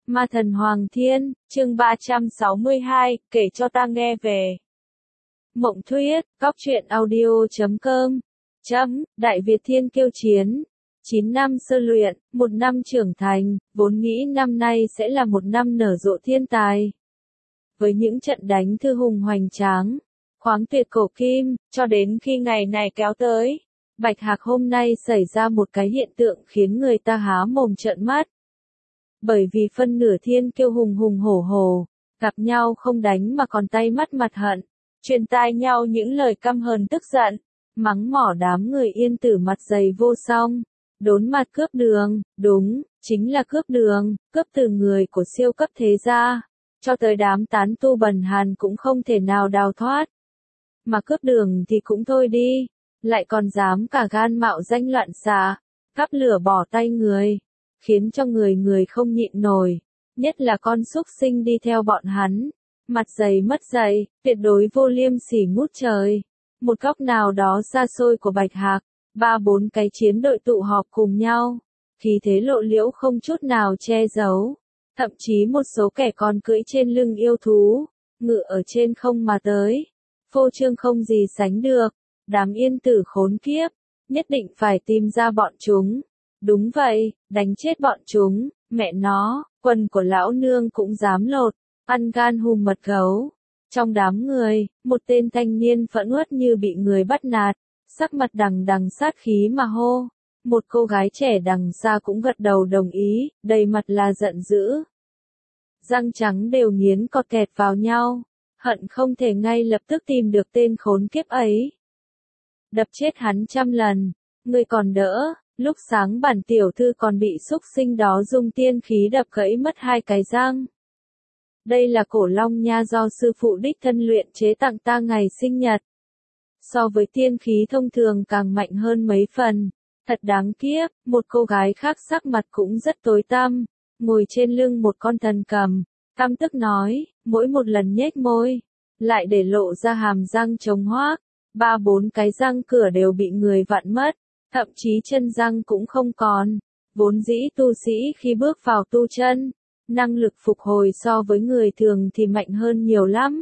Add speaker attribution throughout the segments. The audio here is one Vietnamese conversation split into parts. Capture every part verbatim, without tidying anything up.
Speaker 1: Ma thần Hoàng Thiên, chương ba trăm sáu mươi hai, kể cho ta nghe về. Mộng Thuyết, Cóc Truyện Audio chấm com, chấm, Đại Việt Thiên Kiêu Chiến. chín năm sơ luyện, một năm trưởng thành, vốn nghĩ năm nay sẽ là một năm nở rộ thiên tài. Với những trận đánh thư hùng hoành tráng, khoáng tuyệt cổ kim, cho đến khi ngày này kéo tới, Bạch Hạc hôm nay xảy ra một cái hiện tượng khiến người ta há mồm trợn mắt. Bởi vì phân nửa thiên kiêu hùng hùng hổ hổ, gặp nhau không đánh mà còn tay mắt mặt hận, truyền tai nhau những lời căm hờn tức giận, mắng mỏ đám người Yên Tử mặt dày vô song, đốn mặt cướp đường, đúng, chính là cướp đường, cướp từ người của siêu cấp thế gia, cho tới đám tán tu bần hàn cũng không thể nào đào thoát. Mà cướp đường thì cũng thôi đi, lại còn dám cả gan mạo danh loạn xạ, cắp lửa bỏ tay người, khiến cho người người không nhịn nổi, nhất là con súc sinh đi theo bọn hắn, mặt dày mất dạy, tuyệt đối vô liêm sỉ ngút trời. Một góc nào đó xa xôi của Bạch Hạc, ba bốn cái chiến đội tụ họp cùng nhau, khí thế lộ liễu không chút nào che giấu, thậm chí một số kẻ còn cưỡi trên lưng yêu thú, ngự ở trên không mà tới, phô trương không gì sánh được. Đám Yên Tử khốn kiếp, nhất định phải tìm ra bọn chúng. Đúng vậy, đánh chết bọn chúng, mẹ nó, quần của lão nương cũng dám lột, ăn gan hùm mật gấu. Trong đám người, một tên thanh niên phẫn uất như bị người bắt nạt, sắc mặt đằng đằng sát khí mà hô. Một cô gái trẻ đằng xa cũng gật đầu đồng ý, đầy mặt là giận dữ. Răng trắng đều nghiến cọt kẹt vào nhau, hận không thể ngay lập tức tìm được tên khốn kiếp ấy. Đập chết hắn trăm lần, người còn đỡ, lúc sáng bản tiểu thư còn bị xúc sinh đó dùng tiên khí đập gãy mất hai cái răng. Đây là cổ long nha do sư phụ đích thân luyện chế tặng ta ngày sinh nhật. So với tiên khí thông thường càng mạnh hơn mấy phần, thật đáng kiếp, một cô gái khác sắc mặt cũng rất tối tăm, ngồi trên lưng một con thần cầm, căm tức nói, mỗi một lần nhếch môi, lại để lộ ra hàm răng trống hoác. Ba bốn cái răng cửa đều bị người vặn mất, thậm chí chân răng cũng không còn. Vốn dĩ tu sĩ khi bước vào tu chân, năng lực phục hồi so với người thường thì mạnh hơn nhiều lắm.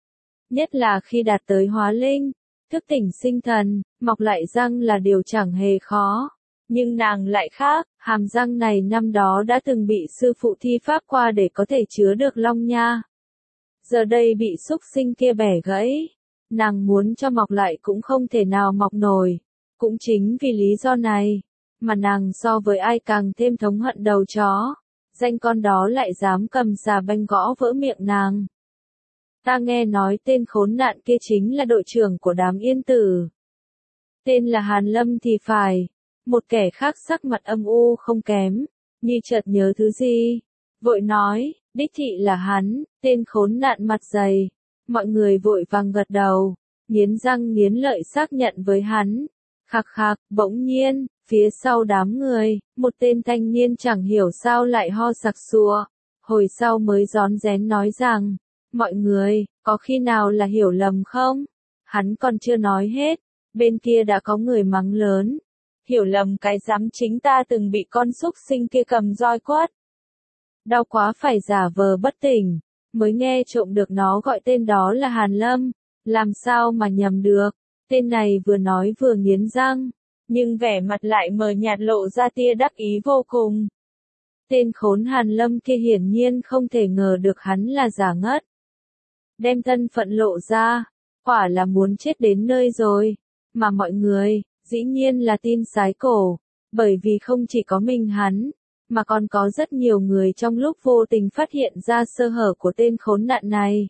Speaker 1: Nhất là khi đạt tới hóa linh, thức tỉnh sinh thần, mọc lại răng là điều chẳng hề khó. Nhưng nàng lại khác, hàm răng này năm đó đã từng bị sư phụ thi pháp qua để có thể chứa được long nha. Giờ đây bị xúc sinh kia bẻ gãy. Nàng muốn cho mọc lại cũng không thể nào mọc nổi. Cũng chính vì lý do này, mà nàng so với ai càng thêm thống hận đầu chó. Danh con đó lại dám cầm xà banh gõ vỡ miệng nàng. Ta nghe nói tên khốn nạn kia chính là đội trưởng của đám Yên Tử. Tên là Hàn Lâm thì phải. Một kẻ khác sắc mặt âm u không kém, như chợt nhớ thứ gì. Vội nói, đích thị là hắn, tên khốn nạn mặt dày. Mọi người vội vàng gật đầu, nghiến răng nghiến lợi xác nhận với hắn. Khạc khạc, bỗng nhiên, phía sau đám người, một tên thanh niên chẳng hiểu sao lại ho sặc sụa. Hồi sau mới rón rén nói rằng, mọi người, có khi nào là hiểu lầm không? Hắn còn chưa nói hết, bên kia đã có người mắng lớn. Hiểu lầm cái dám, chính ta từng bị con súc sinh kia cầm roi quát. Đau quá phải giả vờ bất tỉnh. Mới nghe trộm được nó gọi tên đó là Hàn Lâm, làm sao mà nhầm được, tên này vừa nói vừa nghiến răng, nhưng vẻ mặt lại mờ nhạt lộ ra tia đắc ý vô cùng. Tên khốn Hàn Lâm kia hiển nhiên không thể ngờ được hắn là giả ngất. Đem thân phận lộ ra, quả là muốn chết đến nơi rồi, mà mọi người, dĩ nhiên là tin sái cổ, bởi vì không chỉ có mình hắn, mà còn có rất nhiều người trong lúc vô tình phát hiện ra sơ hở của tên khốn nạn này.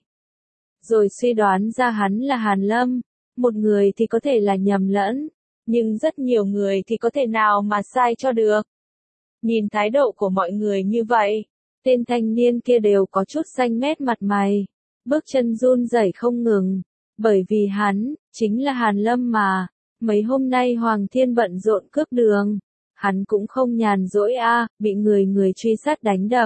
Speaker 1: Rồi suy đoán ra hắn là Hàn Lâm, một người thì có thể là nhầm lẫn, nhưng rất nhiều người thì có thể nào mà sai cho được. Nhìn thái độ của mọi người như vậy, tên thanh niên kia đều có chút xanh mét mặt mày, bước chân run rẩy không ngừng, bởi vì hắn, chính là Hàn Lâm mà, mấy hôm nay Hoàng Thiên bận rộn cướp đường. Hắn cũng không nhàn rỗi a, à, bị người người truy sát đánh đập.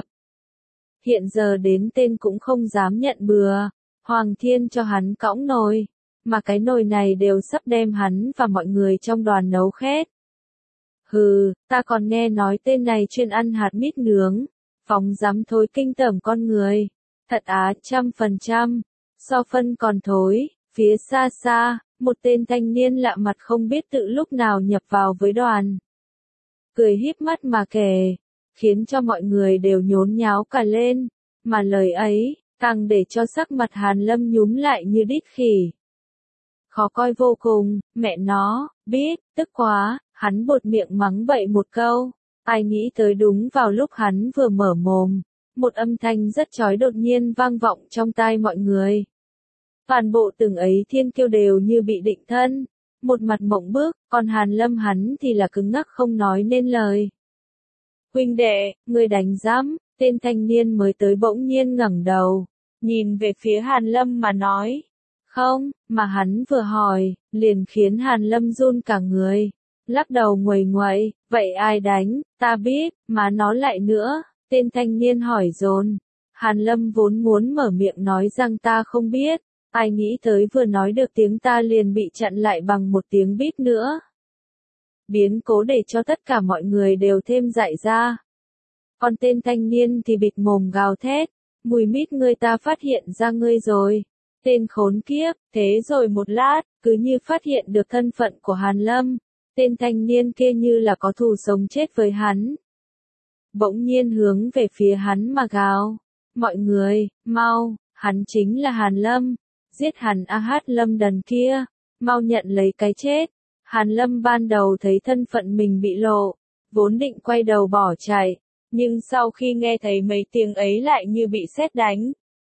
Speaker 1: Hiện giờ đến tên cũng không dám nhận bừa, Hoàng Thiên cho hắn cõng nồi, mà cái nồi này đều sắp đem hắn và mọi người trong đoàn nấu khét. Hừ, ta còn nghe nói tên này chuyên ăn hạt mít nướng, phóng dám thối kinh tởm con người. Thật á, trăm phần trăm. So phân còn thối, phía xa xa, một tên thanh niên lạ mặt không biết tự lúc nào nhập vào với đoàn. Cười híp mắt mà kể, khiến cho mọi người đều nhốn nháo cả lên, mà lời ấy, càng để cho sắc mặt Hàn Lâm nhúm lại như đít khỉ. Khó coi vô cùng, mẹ nó, biết, tức quá, hắn bột miệng mắng bậy một câu, ai nghĩ tới đúng vào lúc hắn vừa mở mồm, một âm thanh rất chói đột nhiên vang vọng trong tai mọi người. Toàn bộ từng ấy thiên kiêu đều như bị định thân, một mặt mộng bước, còn Hàn Lâm hắn thì là cứng ngắc không nói nên lời. Huynh đệ, người đánh giám, tên thanh niên mới tới bỗng nhiên ngẩng đầu, nhìn về phía Hàn Lâm mà nói. Không, mà hắn vừa hỏi, liền khiến Hàn Lâm run cả người, lắc đầu nguầy nguậy, vậy ai đánh, ta biết, mà nó lại nữa, tên thanh niên hỏi dồn. Hàn Lâm vốn muốn mở miệng nói rằng ta không biết, ai nghĩ tới vừa nói được tiếng ta liền bị chặn lại bằng một tiếng bíp nữa. Biến cố để cho tất cả mọi người đều thêm dại ra. Còn tên thanh niên thì bịt mồm gào thét, mùi mít ngươi ta phát hiện ra ngươi rồi. Tên khốn kiếp, thế rồi một lát, cứ như phát hiện được thân phận của Hàn Lâm, tên thanh niên kia như là có thù sống chết với hắn. Bỗng nhiên hướng về phía hắn mà gào, mọi người, mau, hắn chính là Hàn Lâm, giết hắn A Hát Lâm đần kia, mau nhận lấy cái chết. Hàn Lâm ban đầu thấy thân phận mình bị lộ, vốn định quay đầu bỏ chạy, nhưng sau khi nghe thấy mấy tiếng ấy lại như bị sét đánh.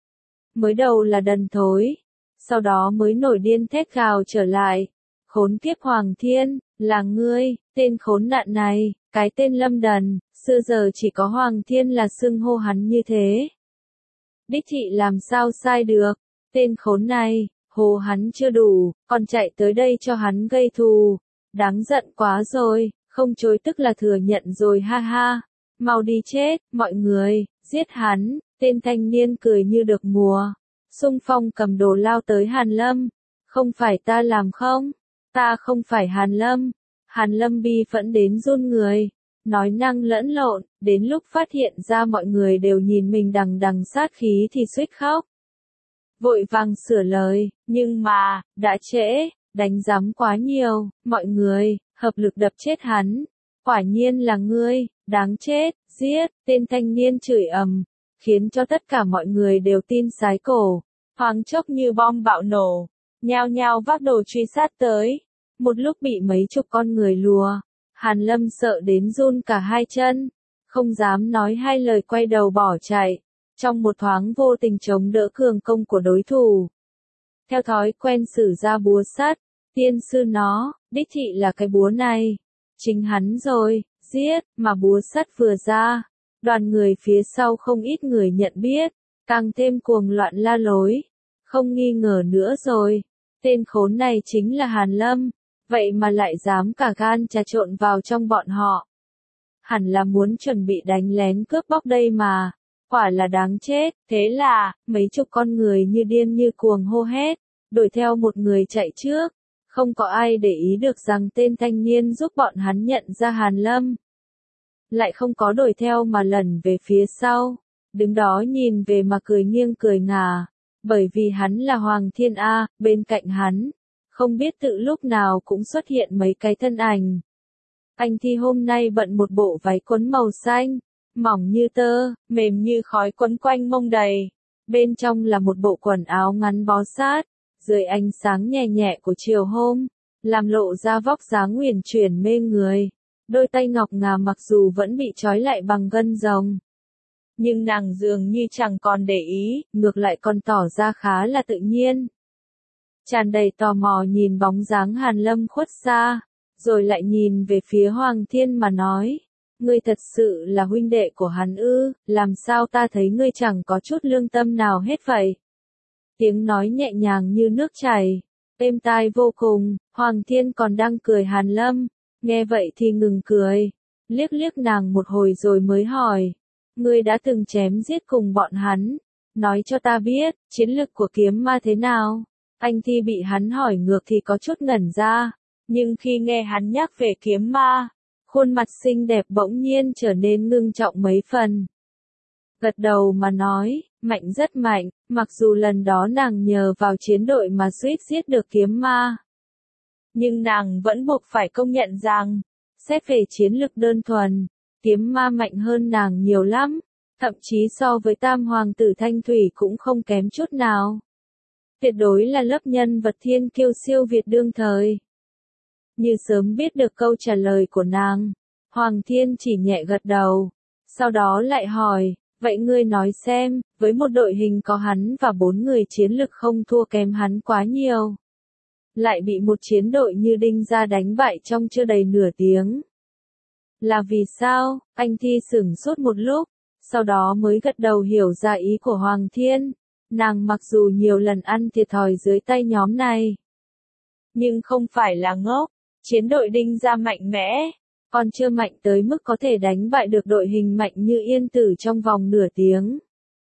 Speaker 1: Mới đầu là đần thối, sau đó mới nổi điên thét gào trở lại. Khốn kiếp Hoàng Thiên, là ngươi, tên khốn nạn này, cái tên Lâm đần, xưa giờ chỉ có Hoàng Thiên là xưng hô hắn như thế. Đích thị làm sao sai được, tên khốn này, hồ hắn chưa đủ, còn chạy tới đây cho hắn gây thù. Đáng giận quá rồi, không chối tức là thừa nhận rồi ha ha. Mau đi chết, mọi người, giết hắn. Tên thanh niên cười như được mùa, xung phong cầm đồ lao tới Hàn Lâm. Không phải ta làm không? Ta không phải Hàn Lâm. Hàn Lâm bi phẫn đến run người, nói năng lẫn lộn, đến lúc phát hiện ra mọi người đều nhìn mình đằng đằng sát khí thì suýt khóc. Vội vàng sửa lời, nhưng mà, đã trễ, đánh giám quá nhiều, mọi người, hợp lực đập chết hắn. Quả nhiên là ngươi, đáng chết, giết, tên thanh niên chửi ầm, khiến cho tất cả mọi người đều tin sái cổ, thoáng chốc như bom bạo nổ, nhao nhao vác đồ truy sát tới. Một lúc bị mấy chục con người lùa, Hàn Lâm sợ đến run cả hai chân, không dám nói hai lời quay đầu bỏ chạy, trong một thoáng vô tình chống đỡ cường công của đối thủ. Theo thói quen sử ra búa sắt, tiên sư nó, đích thị là cái búa này, chính hắn rồi, giết, mà búa sắt vừa ra. Đoàn người phía sau không ít người nhận biết, càng thêm cuồng loạn la lối. Không nghi ngờ nữa rồi, tên khốn này chính là Hàn Lâm, vậy mà lại dám cả gan trà trộn vào trong bọn họ. Hẳn là muốn chuẩn bị đánh lén cướp bóc đây mà, quả là đáng chết. Thế là, mấy chục con người như điên như cuồng hô hét, đuổi theo một người chạy trước. Không có ai để ý được rằng tên thanh niên giúp bọn hắn nhận ra Hàn Lâm. Lại không có đuổi theo mà lẩn về phía sau, đứng đó nhìn về mà cười nghiêng cười ngả, bởi vì hắn là Hoàng Thiên A, bên cạnh hắn, không biết tự lúc nào cũng xuất hiện mấy cái thân ảnh. Anh thì hôm nay bận một bộ váy quấn màu xanh, mỏng như tơ, mềm như khói quấn quanh mông đầy, bên trong là một bộ quần áo ngắn bó sát, dưới ánh sáng nhẹ nhẹ của chiều hôm, làm lộ ra vóc dáng uyển chuyển mê người. Đôi tay ngọc ngà mặc dù vẫn bị trói lại bằng gân rồng, nhưng nàng dường như chẳng còn để ý, ngược lại còn tỏ ra khá là tự nhiên. Tràn đầy tò mò nhìn bóng dáng Hàn Lâm khuất xa, rồi lại nhìn về phía Hoàng Thiên mà nói, ngươi thật sự là huynh đệ của hắn ư, làm sao ta thấy ngươi chẳng có chút lương tâm nào hết vậy. Tiếng nói nhẹ nhàng như nước chảy, êm tai vô cùng. Hoàng Thiên còn đang cười Hàn Lâm, nghe vậy thì ngừng cười, liếc liếc nàng một hồi rồi mới hỏi, ngươi đã từng chém giết cùng bọn hắn, nói cho ta biết, chiến lực của kiếm ma thế nào. Anh Thi bị hắn hỏi ngược thì có chút ngẩn ra, nhưng khi nghe hắn nhắc về kiếm ma, khuôn mặt xinh đẹp bỗng nhiên trở nên ngưng trọng mấy phần. gật đầu mà nói, mạnh rất mạnh, mặc dù lần đó nàng nhờ vào chiến đội mà suýt giết được kiếm ma. Nhưng nàng vẫn buộc phải công nhận rằng, xét về chiến lực đơn thuần, kiếm ma mạnh hơn nàng nhiều lắm, thậm chí so với tam hoàng tử Thanh Thủy cũng không kém chút nào. Tuyệt đối là lớp nhân vật thiên kiêu siêu việt đương thời. Như sớm biết được câu trả lời của nàng, Hoàng Thiên chỉ nhẹ gật đầu, sau đó lại hỏi, vậy ngươi nói xem, với một đội hình có hắn và bốn người chiến lực không thua kém hắn quá nhiều, lại bị một chiến đội như Đinh Gia đánh bại trong chưa đầy nửa tiếng. Là vì sao? Anh Thi sửng sốt một lúc, sau đó mới gật đầu hiểu ra ý của Hoàng Thiên. Nàng mặc dù nhiều lần ăn thiệt thòi dưới tay nhóm này, nhưng không phải là ngốc. Chiến đội Đinh Gia mạnh mẽ, còn chưa mạnh tới mức có thể đánh bại được đội hình mạnh như Yên Tử trong vòng nửa tiếng.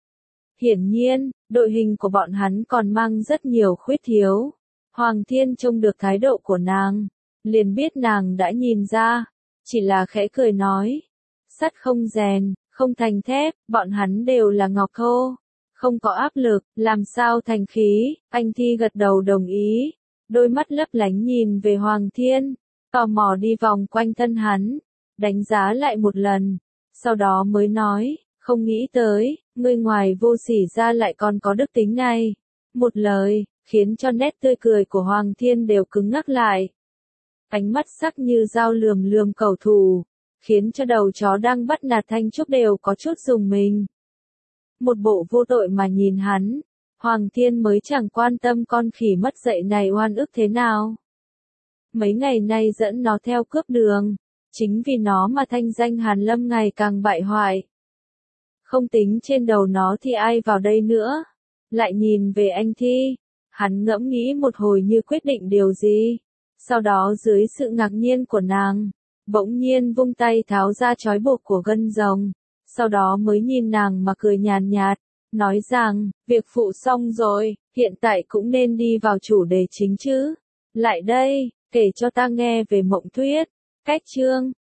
Speaker 1: Hiển nhiên, đội hình của bọn hắn còn mang rất nhiều khuyết thiếu. Hoàng Thiên trông được thái độ của nàng, liền biết nàng đã nhìn ra, chỉ là khẽ cười nói, sắt không rèn, không thành thép, bọn hắn đều là ngọc thô, không có áp lực, làm sao thành khí. Anh Thi gật đầu đồng ý, đôi mắt lấp lánh nhìn về Hoàng Thiên, tò mò đi vòng quanh thân hắn, đánh giá lại một lần, sau đó mới nói, không nghĩ tới, ngươi ngoài vô sỉ ra lại còn có đức tính này. Một lời, khiến cho nét tươi cười của Hoàng Thiên đều cứng ngắc lại. Ánh mắt sắc như dao lườm lườm cầu thủ, khiến cho đầu chó đang bắt nạt Thanh Trúc đều có chút rùng mình. Một bộ vô tội mà nhìn hắn, Hoàng Thiên mới chẳng quan tâm con khỉ mất dạy này oan ức thế nào. Mấy ngày nay dẫn nó theo cướp đường, chính vì nó mà thanh danh Hàn Lâm ngày càng bại hoại. Không tính trên đầu nó thì ai vào đây nữa. Lại nhìn về anh Thi, hắn ngẫm nghĩ một hồi như quyết định điều gì. Sau đó dưới sự ngạc nhiên của nàng, bỗng nhiên vung tay tháo ra trói buộc của gân rồng. Sau đó mới nhìn nàng mà cười nhàn nhạt, nói rằng, việc phụ xong rồi, hiện tại cũng nên đi vào chủ đề chính chứ. Lại đây, kể cho ta nghe về Mộng Tuyết. Cách chương